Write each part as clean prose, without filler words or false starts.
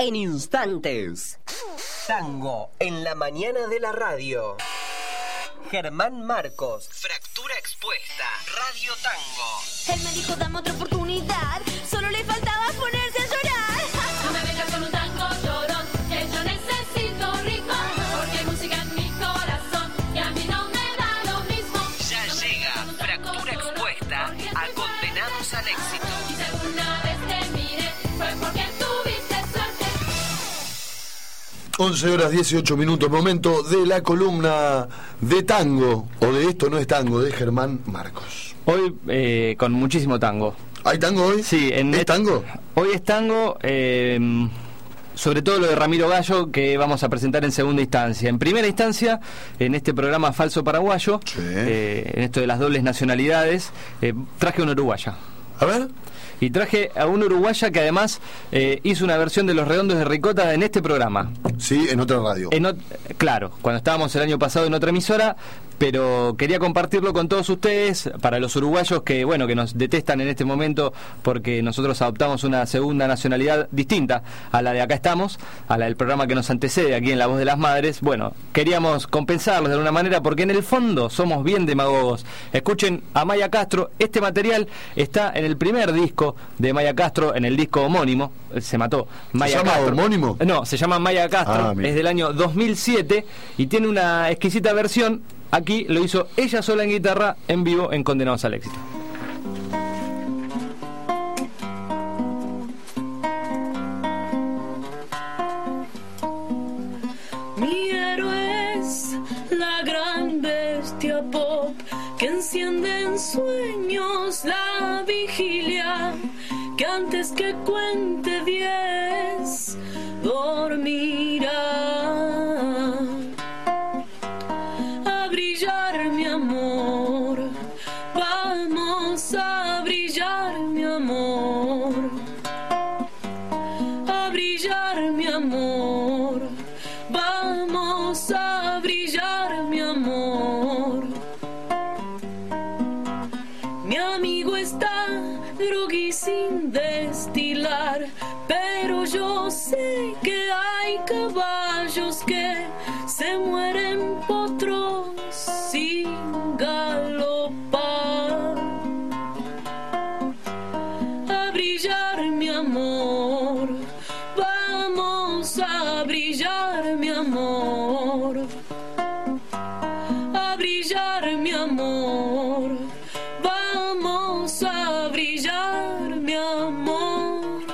en instantes. Tango en la mañana de la radio. Germán Marcos, Fractura Expuesta, Radio Tango. Él me dijo dame otra oportunidad, solo le faltaba ponerse a llorar. No me vengas con un tango llorón, que yo necesito rico, porque hay música en mi corazón y a mí no me da lo mismo. Ya llega Fractura Expuesta a Condenados al Éxito. Y si alguna vez te miré, fue porque tuviste suerte. 11:18, momento de la columna de tango, o de Esto no es tango, de Germán Marcos. Hoy con muchísimo tango. ¿Hay tango hoy? Sí. ¿Es tango? Hoy es tango, sobre todo lo de Ramiro Gallo, que vamos a presentar en segunda instancia. En primera instancia, en este programa Falso Paraguayo, sí. En esto de las dobles nacionalidades, traje una uruguaya. A ver. Y traje a una uruguaya que además hizo una versión de Los Redondos de Ricota en este programa. Sí, en otra radio. Claro, cuando estábamos el año pasado en otra emisora, pero quería compartirlo con todos ustedes, para los uruguayos que, bueno, que nos detestan en este momento porque nosotros adoptamos una segunda nacionalidad distinta a la de Acá Estamos, a la del programa que nos antecede aquí en La Voz de las Madres. Bueno, queríamos compensarlos de alguna manera porque en el fondo somos bien demagogos. Escuchen a Maya Castro. Este material está en el primer disco de Maya Castro, en el disco homónimo. Se mató Maya ¿Se llama Castro. homónimo? No, se llama Maya Castro, es del año 2007 y tiene una exquisita versión. Aquí lo hizo ella sola en guitarra, en vivo, en Condenados al Éxito. Mi héroe es la gran bestia pop que enciende en sueños la vigilia, que antes que cuente 10 dormirá. Brillar mi amor, vamos a brillar mi amor, a brillar mi amor, vamos a brillar mi amor. Mi amigo está grogui sin destilar, pero yo sé que hay caballos que se mueren potros sin galopar. A brillar mi amor, vamos a brillar mi amor, a brillar mi amor, vamos a brillar mi amor.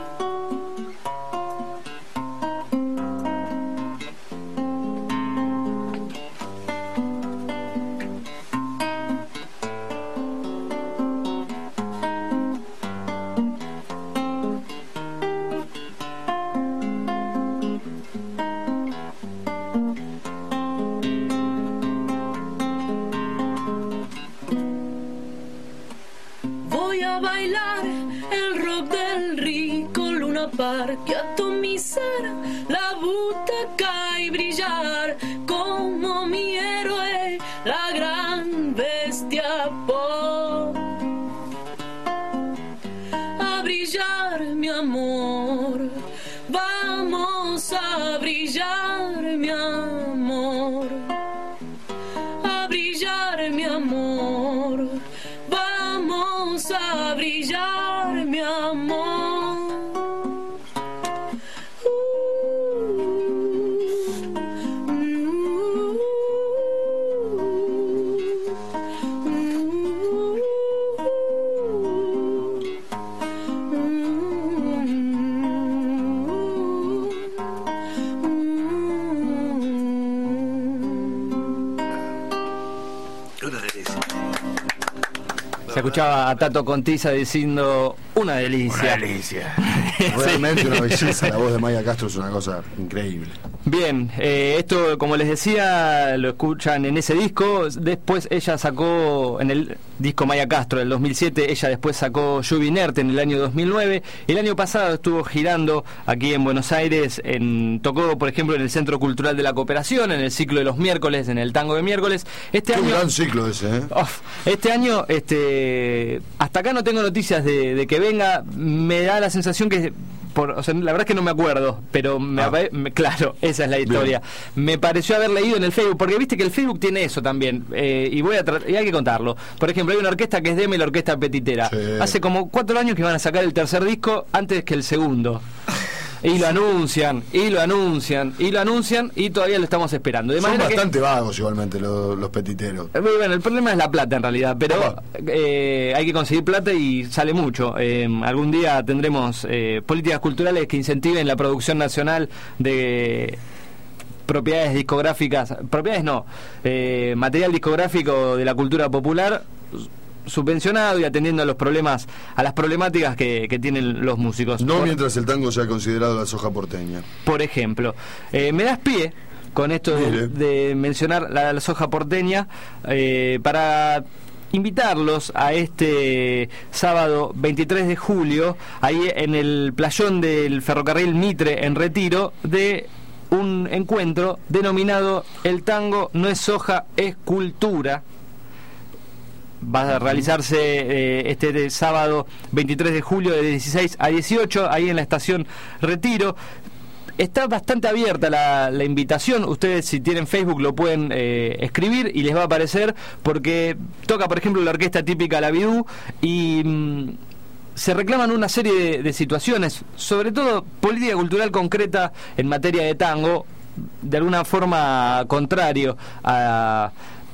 Que atomizar la butaca y brillar como mi héroe, la gran bestia pop. A brillar mi amor, vamos a brillar mi amor, a brillar mi amor, vamos a brillar mi amor. Se escuchaba a Tato Contiza diciendo una delicia. Una delicia. Realmente una belleza. La voz de Maya Castro es una cosa increíble. Bien, esto, como les decía, lo escuchan en ese disco. Después ella sacó, en el disco Maya Castro del 2007, ella después sacó Lluvia Inerte en el año 2009. El año pasado estuvo girando aquí en Buenos Aires, tocó, por ejemplo, en el Centro Cultural de la Cooperación, en el ciclo de los miércoles, en el tango de miércoles. Qué gran ciclo ese, ¿eh? Este año, hasta acá no tengo noticias de que venga. Me da la sensación que o sea, la verdad es que no me acuerdo, pero claro, esa es la historia. Bien. Me pareció haber leído en el Facebook, porque viste que el Facebook tiene eso también, y hay que contarlo. Por ejemplo, hay una orquesta que es Deme, la Orquesta Petitera. Sí. Hace como 4 años que van a sacar el tercer disco antes que el segundo. Y lo anuncian, y todavía lo estamos esperando. Son bastante vagos igualmente los petiteros. Bueno, el problema es la plata en realidad, pero hay que conseguir plata y sale mucho. Algún día tendremos políticas culturales que incentiven la producción nacional de propiedades discográficas, material discográfico de la cultura popular, subvencionado y atendiendo a las problemáticas que tienen los músicos. Mientras el tango sea considerado la soja porteña. Por ejemplo, me das pie con esto de mencionar la soja porteña para invitarlos a este sábado 23 de julio, ahí en el playón del ferrocarril Mitre en Retiro, de un encuentro denominado El tango no es soja, es cultura. Va a realizarse este sábado 23 de julio de 16 a 18 ahí en la estación Retiro. Está bastante abierta la invitación. Ustedes, si tienen Facebook, lo pueden escribir y les va a aparecer, porque toca, por ejemplo, la orquesta típica La Bidú y se reclaman una serie de situaciones, sobre todo política cultural concreta en materia de tango, de alguna forma contrario a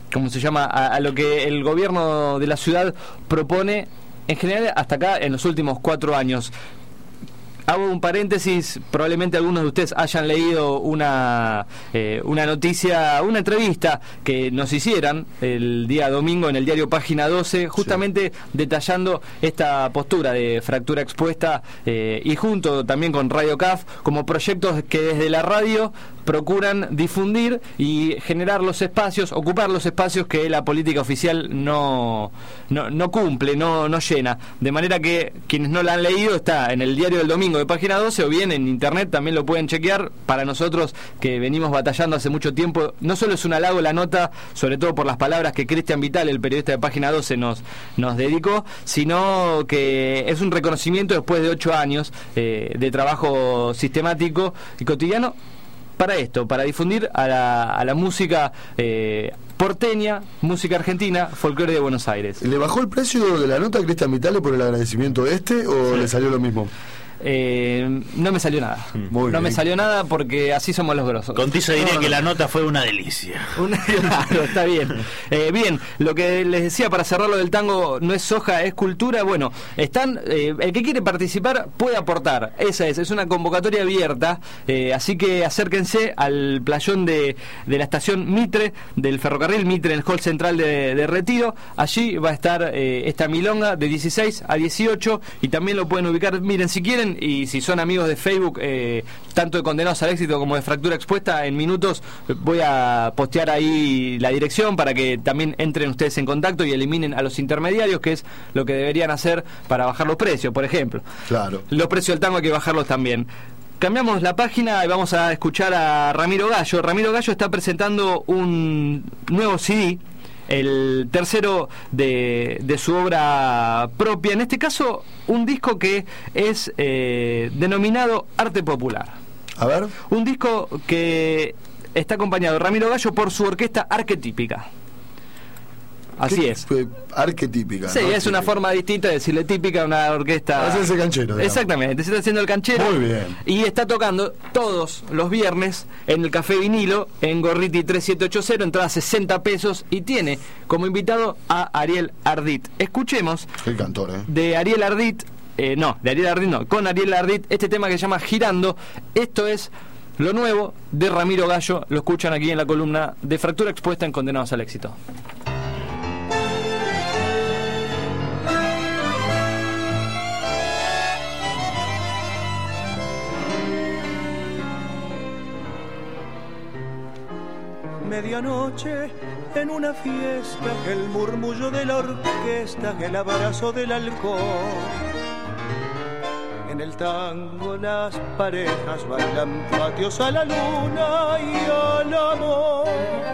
lo que el gobierno de la ciudad propone en general hasta acá en los últimos 4 años. Hago un paréntesis, probablemente algunos de ustedes hayan leído una noticia, una entrevista que nos hicieran el día domingo en el diario Página 12, justamente detallando esta postura de Fractura Expuesta y junto también con Radio CAF, como proyectos que desde la radio procuran difundir y generar los espacios, ocupar los espacios que la política oficial no cumple, no llena. De manera que quienes no la han leído, está en el diario del domingo de Página 12 o bien en internet, también lo pueden chequear. Para nosotros que venimos batallando hace mucho tiempo, no solo es un halago la nota, sobre todo por las palabras que Cristian Vital, el periodista de Página 12, nos dedicó, sino que es un reconocimiento después de 8 años de trabajo sistemático y cotidiano para esto, para difundir a la música porteña, música argentina, folclore de Buenos Aires. ¿Le bajó el precio de la nota a Cristian Vitale por el agradecimiento o le salió lo mismo? No me salió nada. Me salió nada porque así somos los grosos. Contigo diría que la nota fue una delicia. Claro, está bien. Bien, lo que les decía para cerrar lo del tango no es soja, es cultura. Bueno, están el que quiere participar puede aportar. Esa es una convocatoria abierta, así que acérquense al playón de la estación Mitre, del ferrocarril Mitre, en el hall central de Retiro. Allí va a estar esta milonga de 16 a 18 y también lo pueden ubicar, miren, si quieren, y si son amigos de Facebook, tanto de Condenados al Éxito como de Fractura Expuesta, en minutos voy a postear ahí la dirección para que también entren ustedes en contacto y eliminen a los intermediarios, que es lo que deberían hacer para bajar los precios, por ejemplo. Claro. Los precios del tango hay que bajarlos también. Cambiamos la página y vamos a escuchar a Ramiro Gallo. Ramiro Gallo está presentando un nuevo CD, el tercero de su obra propia, en este caso un disco que es denominado Arte Popular. A ver. Un disco que está acompañado Ramiro Gallo por su orquesta arquetípica. Así es. Arquetípica. Sí, ¿no? Es una forma distinta de decirle típica a una orquesta. Hacerse canchero. Digamos. Exactamente, se está haciendo el canchero. Muy bien. Y está tocando todos los viernes en el Café Vinilo, en Gorriti 3780, entrada 60 pesos, y tiene como invitado a Ariel Ardit. Escuchemos. El cantor, de Ariel Ardit, con Ariel Ardit, este tema que se llama Girando. Esto es lo nuevo de Ramiro Gallo. Lo escuchan aquí en la columna de Fractura Expuesta en Condenados al Éxito. Medianoche en una fiesta, que el murmullo de la orquesta, que el abrazo del alcohol. En el tango las parejas bailan patios a la luna y al amor.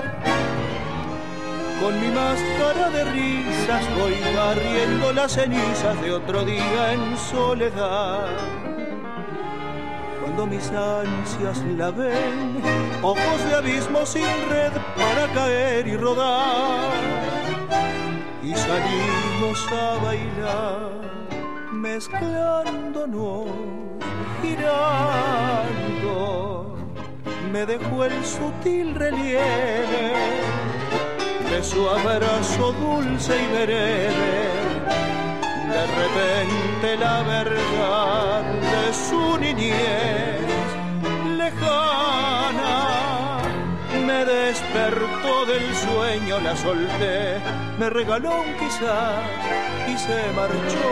Con mi máscara de risas voy barriendo las cenizas de otro día en soledad. cuando mis ansias la ven, ojos de abismo sin red para caer y rodar. Y salimos a bailar, mezclándonos, girando. Me dejó el sutil relieve de su abrazo dulce y breve. De repente la verdad de su niñez lejana me despertó del sueño, la solté, me regaló un quizá y se marchó.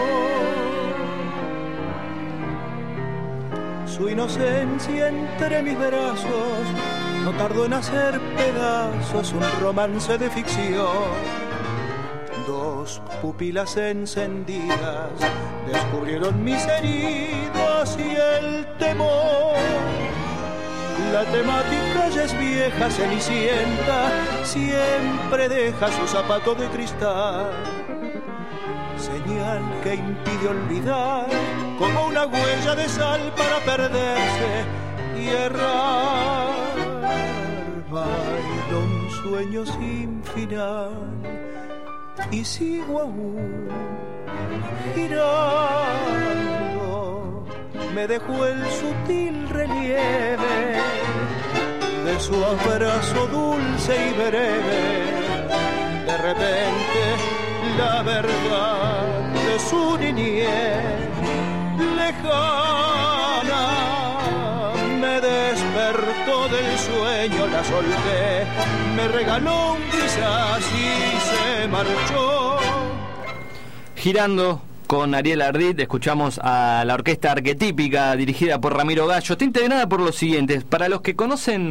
Su inocencia entre mis brazos no tardó en hacer pedazos un romance de ficción. Dos pupilas encendidas descubrieron mis heridas y el temor. La temática ya es vieja, cenicienta, siempre deja su zapato de cristal. Señal que impide olvidar, como una huella de sal para perderse y errar. Bailo un sueño sin final y sigo aún girando. Me dejó el sutil relieve de su abrazo dulce y breve. De repente la verdad de su niñez lejana me despertó del sueño, la solté, me regaló un quizás y se marchó. Girando con Ariel Ardit, escuchamos a la orquesta arquetípica dirigida por Ramiro Gallo. Está integrada por los siguientes. Para los que conocen,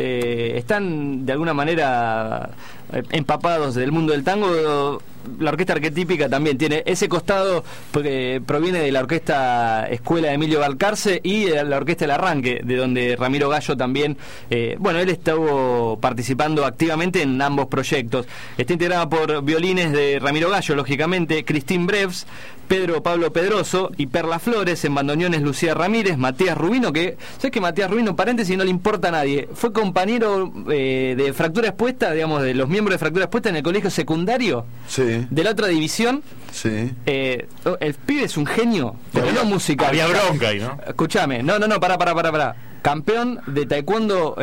están de alguna manera empapados del mundo del tango, la orquesta arquetípica también tiene ese costado que proviene de la orquesta Escuela de Emilio Balcarce y de la orquesta El Arranque, de donde Ramiro Gallo también, él estuvo participando activamente en ambos proyectos. Está integrada por violines de Ramiro Gallo, lógicamente, Cristín Breves, Pedro Pablo Pedroso y Perla Flores. En bandoneones Lucía Ramírez, Matías Rubino, que sabes que Matías Rubino, paréntesis, no le importa a nadie, fue compañero de Fractura Expuesta, digamos, de los miembros de Fractura Expuesta en el colegio secundario, sí, de la otra división. Sí. El pibe es un genio, pero no musical. Había bronca ahí, ¿no? Escúchame, pará. Campeón de taekwondo,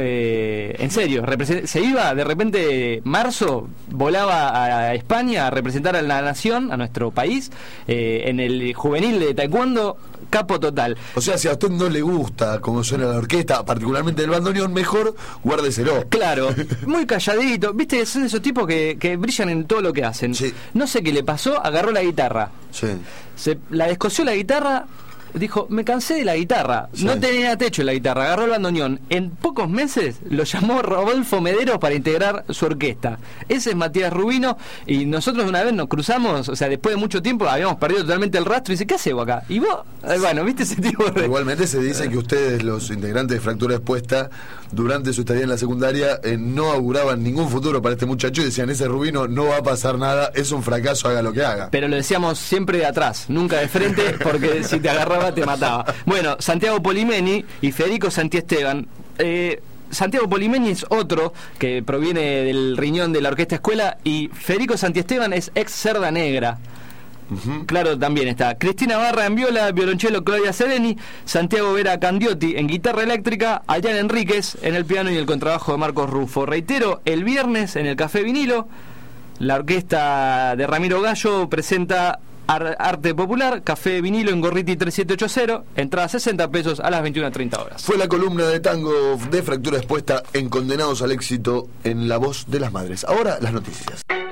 en serio, se iba de repente, marzo, volaba a España a representar a la nación, a nuestro país, en el juvenil de taekwondo, capo total. O sea, si a usted no le gusta cómo suena la orquesta, particularmente el bandoneón, mejor guárdeselo. Claro, muy calladito, viste, son esos tipos que brillan en todo lo que hacen. Sí. No sé qué le pasó, agarró la guitarra, Sí. la descosió la guitarra. Dijo, me cansé de la guitarra, sí. No tenía techo en la guitarra, agarró el bandoneón. En pocos meses lo llamó Rodolfo Mederos para integrar su orquesta. Ese es Matías Rubino, y nosotros una vez nos cruzamos, o sea, después de mucho tiempo habíamos perdido totalmente el rastro, y dice, ¿qué haces vos acá? Y vos, bueno, ¿viste ese tipo de...? Igualmente se dice que ustedes, los integrantes de Fractura Expuesta, durante su estadía en la secundaria, no auguraban ningún futuro para este muchacho y decían, ese Rubino no va a pasar nada, es un fracaso, haga lo que haga. Pero lo decíamos siempre de atrás, nunca de frente, porque si te agarraba te mataba. Bueno, Santiago Polimeni y Federico Santiesteban. Santiago Polimeni es otro que proviene del riñón de la Orquesta Escuela, y Federico Santiesteban es ex Cerda Negra. Uh-huh. Claro, también está Cristina Barra en viola, violonchelo Claudia Sereni, Santiago Vera Candiotti en guitarra eléctrica, Ayán Enríquez en el piano y el contrabajo de Marcos Rufo. Reitero, el viernes en el Café Vinilo, la orquesta de Ramiro Gallo presenta Arte Popular, Café Vinilo en Gorriti 3780, entrada 60 pesos a las 21:30 horas. Fue la columna de tango de Fractura Expuesta en Condenados al Éxito en La Voz de las Madres. Ahora las noticias.